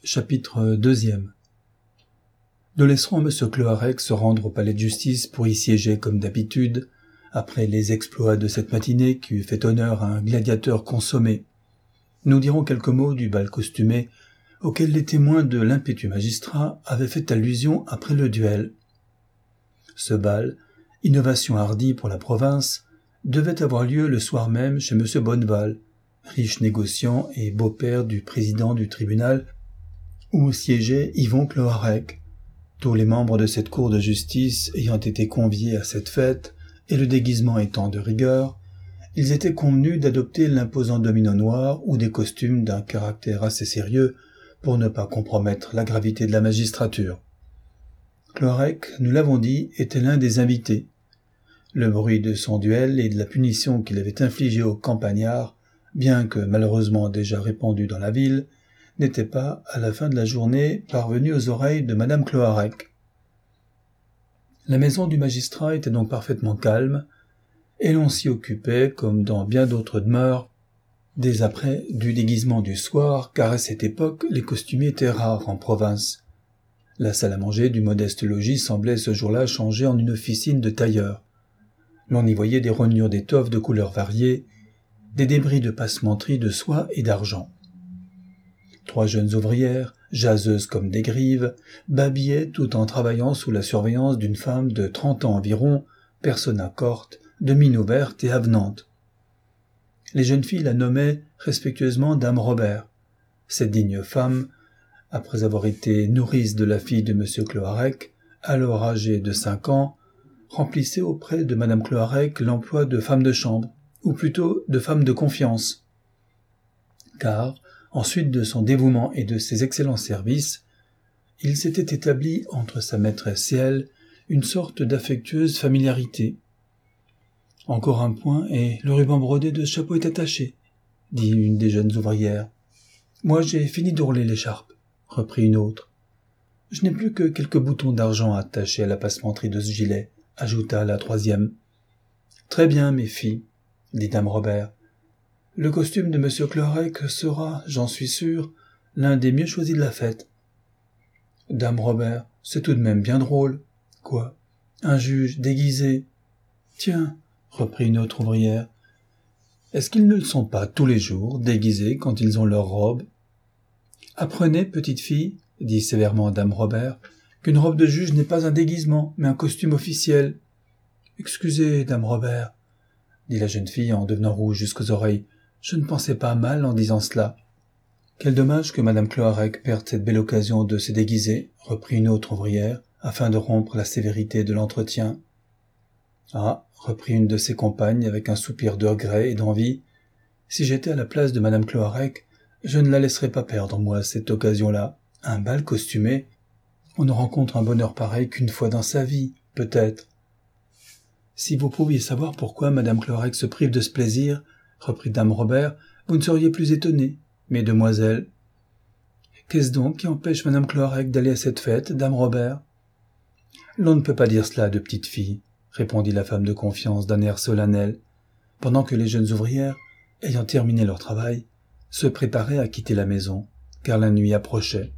Chapitre 2. Nous laisserons M. Cloarec se rendre au palais de justice pour y siéger comme d'habitude, après les exploits de cette matinée qui eût fait honneur à un gladiateur consommé. Nous dirons quelques mots du bal costumé, auquel les témoins de l'impétueux magistrat avaient fait allusion après le duel. Ce bal, innovation hardie pour la province, devait avoir lieu le soir même chez M. Bonneval, riche négociant et beau-père du président du tribunal, où siégeait Yvon Cloarec. Tous les membres de cette cour de justice ayant été conviés à cette fête, et le déguisement étant de rigueur, ils étaient convenus d'adopter l'imposant domino noir ou des costumes d'un caractère assez sérieux pour ne pas compromettre la gravité de la magistrature. Cloarec, nous l'avons dit, était l'un des invités. Le bruit de son duel et de la punition qu'il avait infligée aux campagnards, bien que malheureusement déjà répandu dans la ville, n'était pas, à la fin de la journée, parvenu aux oreilles de madame Cloarec. La maison du magistrat était donc parfaitement calme, et l'on s'y occupait, comme dans bien d'autres demeures, dès après du déguisement du soir, car à cette époque les costumiers étaient rares en province. La salle à manger du modeste logis semblait ce jour-là changer en une officine de tailleur. L'on y voyait des rognures d'étoffes de couleurs variées, des débris de passementerie de soie et d'argent. 3 jeunes ouvrières, jaseuses comme des grives, babillaient tout en travaillant sous la surveillance d'une femme de 30 ans environ, persona corte, de mine ouverte et avenante. Les jeunes filles la nommaient respectueusement Dame Robert. Cette digne femme, après avoir été nourrice de la fille de M. Cloarec, alors âgée de 5 ans, remplissait auprès de Madame Cloarec l'emploi de femme de chambre, ou plutôt de femme de confiance. Car, ensuite de son dévouement et de ses excellents services, il s'était établi entre sa maîtresse et elle une sorte d'affectueuse familiarité. « Encore un point et le ruban brodé de ce chapeau est attaché, » dit une des jeunes ouvrières. « Moi j'ai fini d'ourler l'écharpe, » reprit une autre. « Je n'ai plus que quelques boutons d'argent attachés à la passementerie de ce gilet, » ajouta la troisième. « Très bien, mes filles, » dit dame Robert. « Le costume de M. Cloarec sera, j'en suis sûr, l'un des mieux choisis de la fête. » Dame Robert, c'est tout de même bien drôle. Quoi? Un juge déguisé? Tiens, reprit une autre ouvrière. Est-ce qu'ils ne le sont pas tous les jours, déguisés quand ils ont leur robe? Apprenez, petite fille, dit sévèrement dame Robert, qu'une robe de juge n'est pas un déguisement, mais un costume officiel. Excusez, dame Robert, dit la jeune fille en devenant rouge jusqu'aux oreilles. Je ne pensais pas mal en disant cela. Quel dommage que madame Cloarec perde cette belle occasion de se déguiser, reprit une autre ouvrière, afin de rompre la sévérité de l'entretien. Ah, reprit une de ses compagnes avec un soupir de regret et d'envie, si j'étais à la place de madame Cloarec, je ne la laisserais pas perdre, moi, cette occasion-là. Un bal costumé, on ne rencontre un bonheur pareil qu'une fois dans sa vie, peut-être. Si vous pouviez savoir pourquoi madame Cloarec se prive de ce plaisir, reprit dame Robert, vous ne seriez plus étonnés, mesdemoiselles. Qu'est-ce donc qui empêche madame Cloarec d'aller à cette fête, dame Robert? L'on ne peut pas dire cela de petite fille, répondit la femme de confiance d'un air solennel, pendant que les jeunes ouvrières, ayant terminé leur travail, se préparaient à quitter la maison, car la nuit approchait.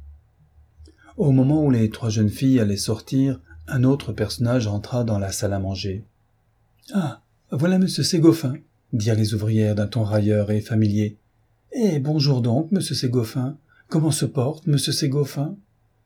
Au moment où les 3 jeunes filles allaient sortir, un autre personnage entra dans la salle à manger. « Ah, voilà monsieur Ségoffin, » dirent les ouvrières d'un ton railleur et familier. « Eh, bonjour donc, monsieur Ségoffin. Comment se porte, monsieur Ségoffin ?»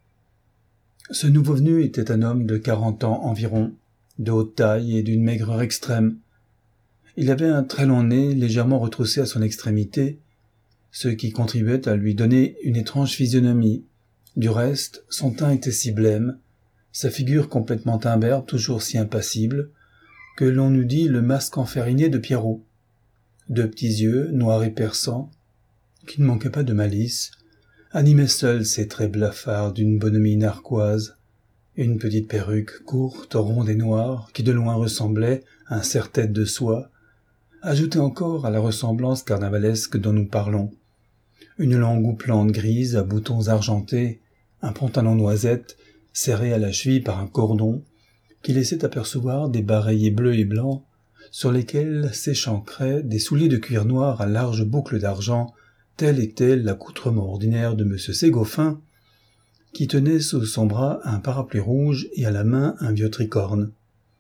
Ce nouveau venu était un homme de 40 ans environ, de haute taille et d'une maigreur extrême. Il avait un très long nez légèrement retroussé à son extrémité, ce qui contribuait à lui donner une étrange physionomie. Du reste, son teint était si blême, sa figure complètement imberbe, toujours si impassible, que l'on eût dit le masque enfériné de Pierrot. 2 petits yeux, noirs et perçants, qui ne manquaient pas de malice, animaient seuls ces traits blafards d'une bonhomie narquoise. Une petite perruque courte, ronde et noire, qui de loin ressemblait à un serre-tête de soie, ajoutait encore à la ressemblance carnavalesque dont nous parlons. Une longue houppelande grise à boutons argentés, un pantalon noisette, serré à la cheville par un cordon, qui laissait apercevoir des bareillés bleus et blancs, sur lesquels s'échancraient des souliers de cuir noir à larges boucles d'argent, Tel était l'accoutrement ordinaire de M. Ségoffin, qui tenait sous son bras un parapluie rouge et à la main un vieux tricorne.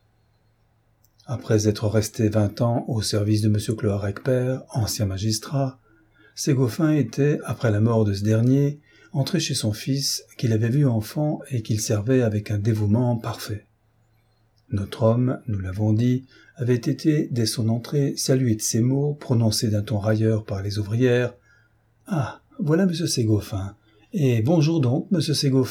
Après être resté 20 ans au service de M. Cloarec père, ancien magistrat, Ségoffin était, après la mort de ce dernier, entré chez son fils, qu'il avait vu enfant et qu'il servait avec un dévouement parfait. Notre homme, nous l'avons dit, avait été, dès son entrée, salué de ces mots, prononcés d'un ton railleur par les ouvrières. « Ah, voilà M. Ségoffin. Et bonjour donc, M. Ségoffin. »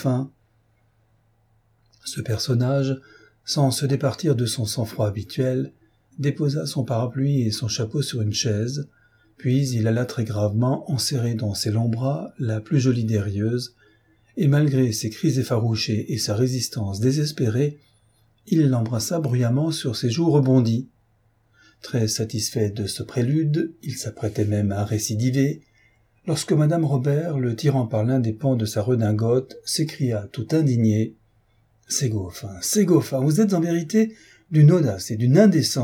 Ce personnage, sans se départir de son sang-froid habituel, déposa son parapluie et son chapeau sur une chaise, puis il alla très gravement enserrer dans ses longs bras la plus jolie des rieuses, et malgré ses cris effarouchés et sa résistance désespérée, il l'embrassa bruyamment sur ses joues rebondies. Très satisfait de ce prélude, il s'apprêtait même à récidiver, lorsque madame Robert, le tirant par l'un des pans de sa redingote, s'écria tout indignée. « Ségoffin, Ségoffin, vous êtes en vérité d'une audace et d'une indécence. »«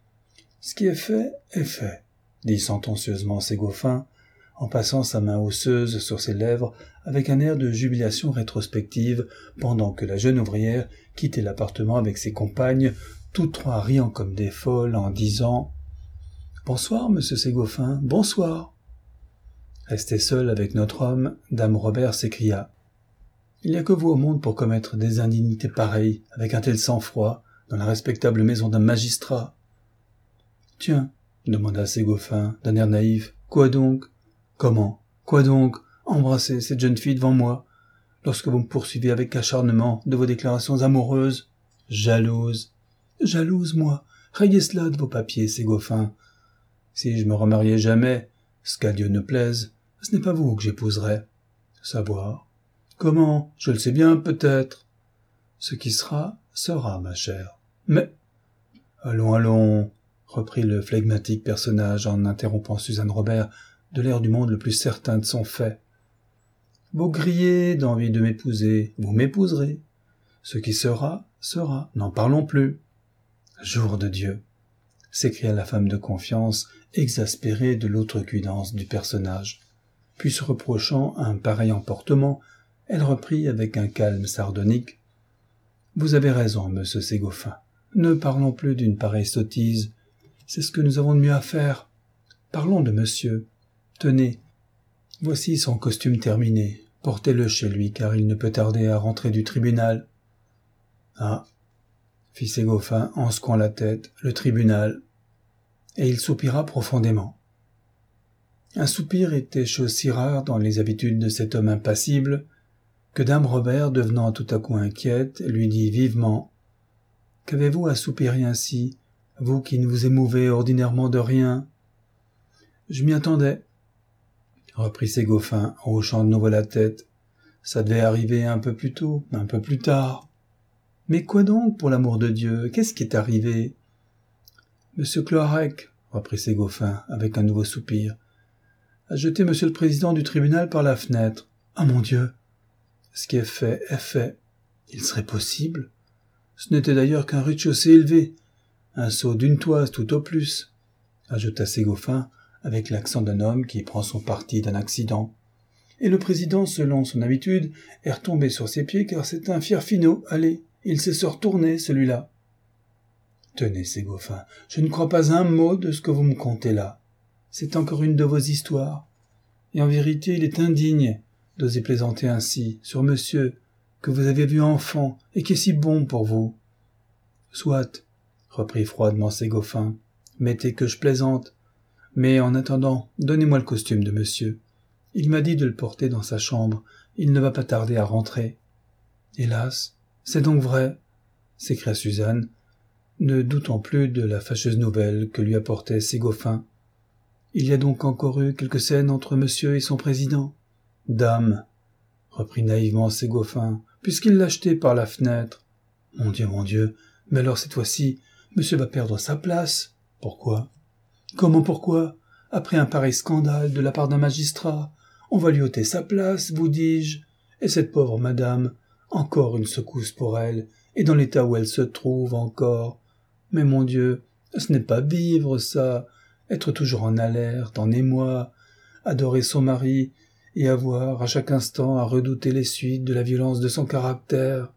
Ce qui est fait, dit sentencieusement Ségoffin, en passant sa main osseuse sur ses lèvres avec un air de jubilation rétrospective, pendant que la jeune ouvrière quittait l'appartement avec ses compagnes, toutes trois riant comme des folles, en disant « Bonsoir, monsieur Ségoffin, bonsoir !» Restée seule avec notre homme, dame Robert s'écria « Il n'y a que vous au monde pour commettre des indignités pareilles, avec un tel sang-froid, dans la respectable maison d'un magistrat. »« Tiens, demanda Ségoffin, d'un air naïf, quoi donc ? Comment ? Quoi donc ? Embrasser cette jeune fille devant moi, lorsque vous me poursuivez avec acharnement de vos déclarations amoureuses ? Jalouse. Jalouse, moi. Rayez cela de vos papiers, Ségoffin. Si je me remariais jamais, ce qu'à Dieu ne plaise, ce n'est pas vous que j'épouserais. Savoir. Comment ? Je le sais bien, peut-être. Ce qui sera, sera, ma chère. Mais... Allons, allons, reprit le flegmatique personnage en interrompant Suzanne Robert de l'air du monde le plus certain de son fait. Vous grillez d'envie de m'épouser, vous m'épouserez. Ce qui sera, sera, n'en parlons plus. Jour de Dieu, s'écria la femme de confiance, exaspérée de l'outrecuidance du personnage. Puis se reprochant un pareil emportement, elle reprit avec un calme sardonique. Vous avez raison, monsieur Ségoffin. Ne parlons plus d'une pareille sottise. C'est ce que nous avons de mieux à faire. Parlons de monsieur. Tenez, voici son costume terminé. Portez-le chez lui, car il ne peut tarder à rentrer du tribunal. Ah, fit Ségoffin en secouant la tête, le tribunal. Et il soupira profondément. Un soupir était chose si rare dans les habitudes de cet homme impassible, que dame Robert, devenant tout à coup inquiète, lui dit vivement « Qu'avez-vous à soupirer ainsi, vous qui ne vous émouvez ordinairement de rien ?»« Je m'y attendais, » reprit Ségoffin en hochant de nouveau la tête. « Ça devait arriver un peu plus tôt, un peu plus tard. »« Mais quoi donc, pour l'amour de Dieu ? Qu'est-ce qui est arrivé ?»« Monsieur Cloarec, » reprit Ségoffin avec un nouveau soupir, « a jeté monsieur le président du tribunal par la fenêtre. Ah mon Dieu ! Ce qui est fait est fait. Il serait possible. Ce n'était d'ailleurs qu'un rez-de-chaussée élevé, un saut d'une toise tout au plus, ajouta Ségoffin avec l'accent d'un homme qui prend son parti d'un accident. Et le président, selon son habitude, est retombé sur ses pieds car c'est un fier finaud. Allez, il sait se retourner, celui-là. Tenez, Ségoffin, je ne crois pas un mot de ce que vous me contez là. C'est encore une de vos histoires. Et en vérité, il est indigne d'oser plaisanter ainsi sur monsieur, que vous avez vu enfant, et qui est si bon pour vous. Soit, reprit froidement Ségoffin, mettez que je plaisante, mais en attendant, donnez-moi le costume de monsieur. Il m'a dit de le porter dans sa chambre, il ne va pas tarder à rentrer. Hélas, c'est donc vrai, s'écria Suzanne, ne doutant plus de la fâcheuse nouvelle que lui apportait Ségoffin. Il y a donc encore eu quelque scène entre monsieur et son président. Dame, reprit naïvement Ségoffin, puisqu'il l'a jeté par la fenêtre. Mon Dieu, mais alors cette fois-ci, monsieur va perdre sa place. Pourquoi ? Comment pourquoi ? Après un pareil scandale de la part d'un magistrat, on va lui ôter sa place, vous dis-je. Et cette pauvre madame, encore une secousse pour elle, et dans l'état où elle se trouve encore. Mais mon Dieu, ce n'est pas vivre, ça. Être toujours en alerte, en émoi, adorer son mari et avoir à chaque instant à redouter les suites de la violence de son caractère.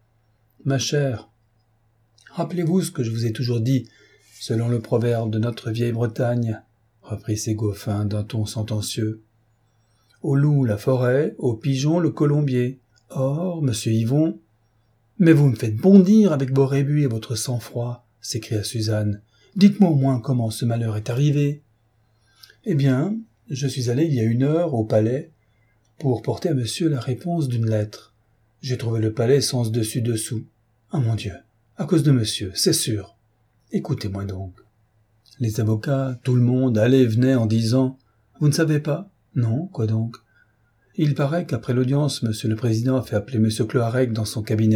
Ma chère, rappelez-vous ce que je vous ai toujours dit, selon le proverbe de notre vieille Bretagne, reprit Ségoffin d'un ton sentencieux. Au loup la forêt, au pigeon le colombier. Or, monsieur Yvon... Mais vous me faites bondir avec vos rébus et votre sang-froid, s'écria Suzanne. Dites-moi au moins comment ce malheur est arrivé. Eh bien, je suis allé il y a 1 heure au palais pour porter à monsieur la réponse d'une lettre. J'ai trouvé le palais sans dessus-dessous. Ah mon Dieu, à cause de monsieur, c'est sûr. Écoutez-moi donc. Les avocats, tout le monde, allait et venait en disant « Vous ne savez pas ?»« Non, quoi donc ?»« Il paraît qu'après l'audience, monsieur le président a fait appeler monsieur Cloarec dans son cabinet. »«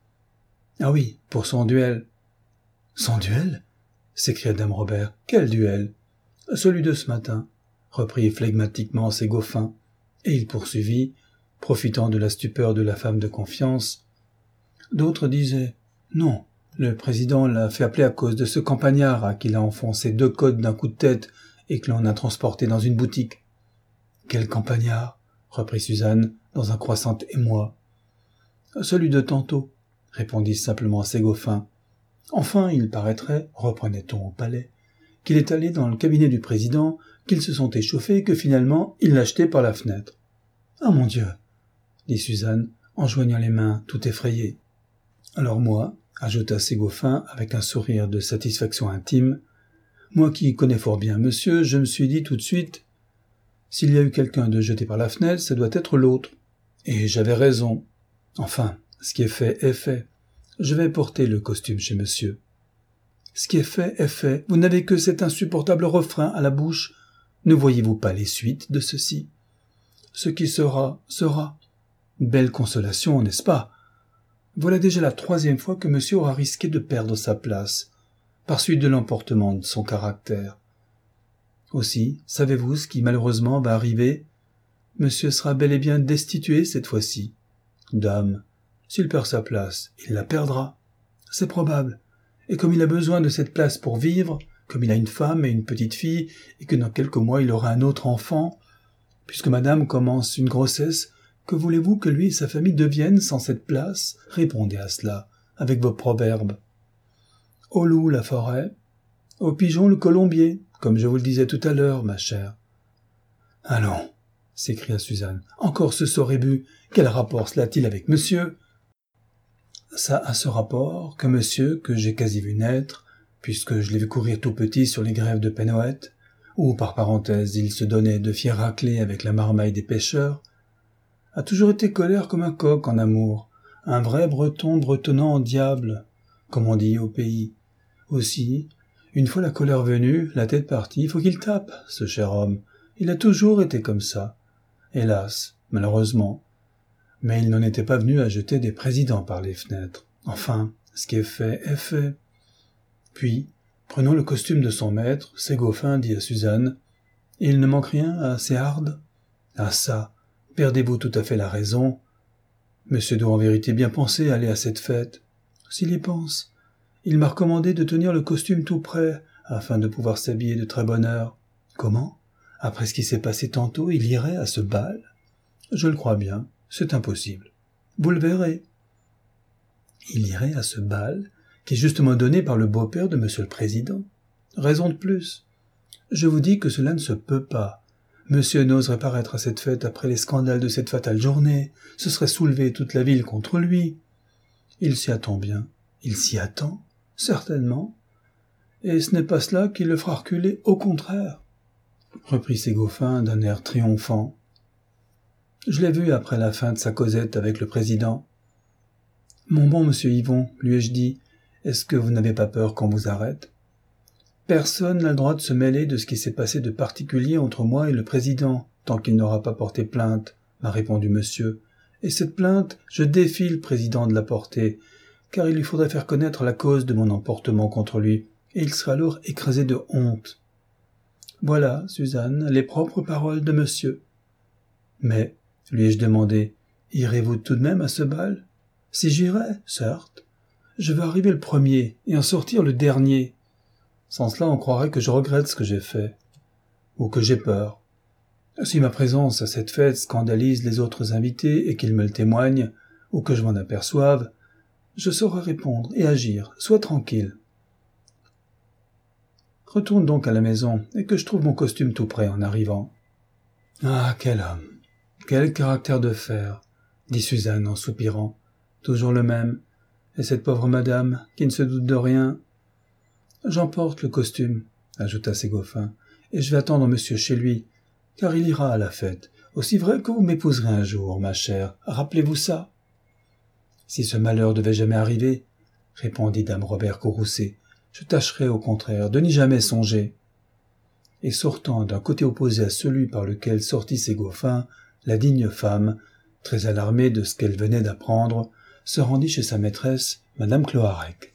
Ah oui, pour son duel. »« Son duel ?» s'écria dame Robert. « Quel duel ?»« Celui de ce matin, » reprit flegmatiquement Ségoffin, et il poursuivit, profitant de la stupeur de la femme de confiance. D'autres disaient « Non, le président l'a fait appeler à cause de ce campagnard à qui l'a enfoncé 2 côtes d'un coup de tête et que l'on a transporté dans une boutique. »« Quel campagnard ?» reprit Suzanne, dans un croissant émoi. « Celui de tantôt, » répondit simplement Ségoffin. « Enfin, il paraîtrait, reprenait-on au palais, qu'il est allé dans le cabinet du président, qu'ils se sont échauffés et que finalement il l'a jeté par la fenêtre. »« Ah mon Dieu !» dit Suzanne, en joignant les mains, tout effrayée. « Alors moi, ajouta Ségoffin avec un sourire de satisfaction intime, moi qui connais fort bien monsieur, je me suis dit tout de suite, s'il y a eu quelqu'un de jeté par la fenêtre, ça doit être l'autre. Et j'avais raison. Enfin, ce qui est fait est fait. Je vais porter le costume chez monsieur. Ce qui est fait est fait. Vous n'avez que cet insupportable refrain à la bouche. Ne voyez-vous pas les suites de ceci? Ce qui sera, sera. Belle consolation, n'est-ce pas? Voilà déjà la 3e fois que monsieur aura risqué de perdre sa place, par suite de l'emportement de son caractère. Aussi, savez-vous ce qui malheureusement va arriver? Monsieur sera bel et bien destitué cette fois-ci. Dame, s'il perd sa place, il la perdra. C'est probable. Et comme il a besoin de cette place pour vivre, comme il a une femme et une petite fille, et que dans quelques mois il aura un autre enfant, puisque madame commence une grossesse, que voulez-vous que lui et sa famille deviennent sans cette place? Répondez à cela, avec vos proverbes. Au loup la forêt, au pigeon le colombier, comme je vous le disais tout à l'heure, ma chère. Allons, s'écria Suzanne, encore ce sorébus, quel rapport cela a-t-il avec monsieur? Ça a ce rapport que monsieur, que j'ai quasi vu naître, puisque je l'ai vu courir tout petit sur les grèves de Penhoët, où, par parenthèse, il se donnait de fiers raclés avec la marmaille des pêcheurs, a toujours été colère comme un coq en amour, un vrai breton bretonnant en diable, comme on dit au pays. Aussi, une fois la colère venue, la tête partie, il faut qu'il tape, ce cher homme. Il a toujours été comme ça. Hélas, malheureusement. Mais il n'en était pas venu à jeter des présidents par les fenêtres. Enfin, ce qui est fait est fait. Puis, prenant le costume de son maître, Ségoffin dit à Suzanne, « Il ne manque rien à Séharde ?»« Ah ça, perdez-vous tout à fait la raison. Monsieur doit en vérité bien penser à aller à cette fête. S'il y pense, il m'a recommandé de tenir le costume tout prêt, afin de pouvoir s'habiller de très bonne heure. Comment? Après ce qui s'est passé tantôt, il irait à ce bal? Je le crois bien, c'est impossible. Vous le verrez. Il irait à ce bal, qui est justement donné par le beau-père de monsieur le président. Raison de plus. Je vous dis que cela ne se peut pas. Monsieur n'oserait paraître à cette fête après les scandales de cette fatale journée. Ce serait soulever toute la ville contre lui. Il s'y attend bien. Il s'y attend, certainement. Et ce n'est pas cela qui le fera reculer, au contraire, reprit Ségoffin d'un air triomphant. Je l'ai vu après la fin de sa causette avec le président. Mon bon monsieur Yvon, lui ai-je dit, est-ce que vous n'avez pas peur qu'on vous arrête? Personne n'a le droit de se mêler de ce qui s'est passé de particulier entre moi et le président, tant qu'il n'aura pas porté plainte, m'a répondu monsieur. Et cette plainte, je défie le président de la porter, car il lui faudrait faire connaître la cause de mon emportement contre lui, et il sera alors écrasé de honte. Voilà, Suzanne, les propres paroles de monsieur. Mais, lui ai-je demandé, irez-vous tout de même à ce bal? Si j'irais, certes. Je veux arriver le premier et en sortir le dernier. Sans cela, on croirait que je regrette ce que j'ai fait, ou que j'ai peur. Si ma présence à cette fête scandalise les autres invités et qu'ils me le témoignent, ou que je m'en aperçoive, je saurai répondre et agir, sois tranquille. Retourne donc à la maison et que je trouve mon costume tout prêt en arrivant. Ah, quel homme, quel caractère de fer, dit Suzanne en soupirant, toujours le même, et cette pauvre madame qui ne se doute de rien. J'emporte le costume, ajouta Ségoffin, et je vais attendre monsieur chez lui, car il ira à la fête, aussi vrai que vous m'épouserez un jour, ma chère, rappelez-vous ça. Si ce malheur devait jamais arriver, répondit dame Robert Courroucé, je tâcherai au contraire de n'y jamais songer. Et sortant d'un côté opposé à celui par lequel sortit Ségoffin, la digne femme, très alarmée de ce qu'elle venait d'apprendre, se rendit chez sa maîtresse, madame Cloarec.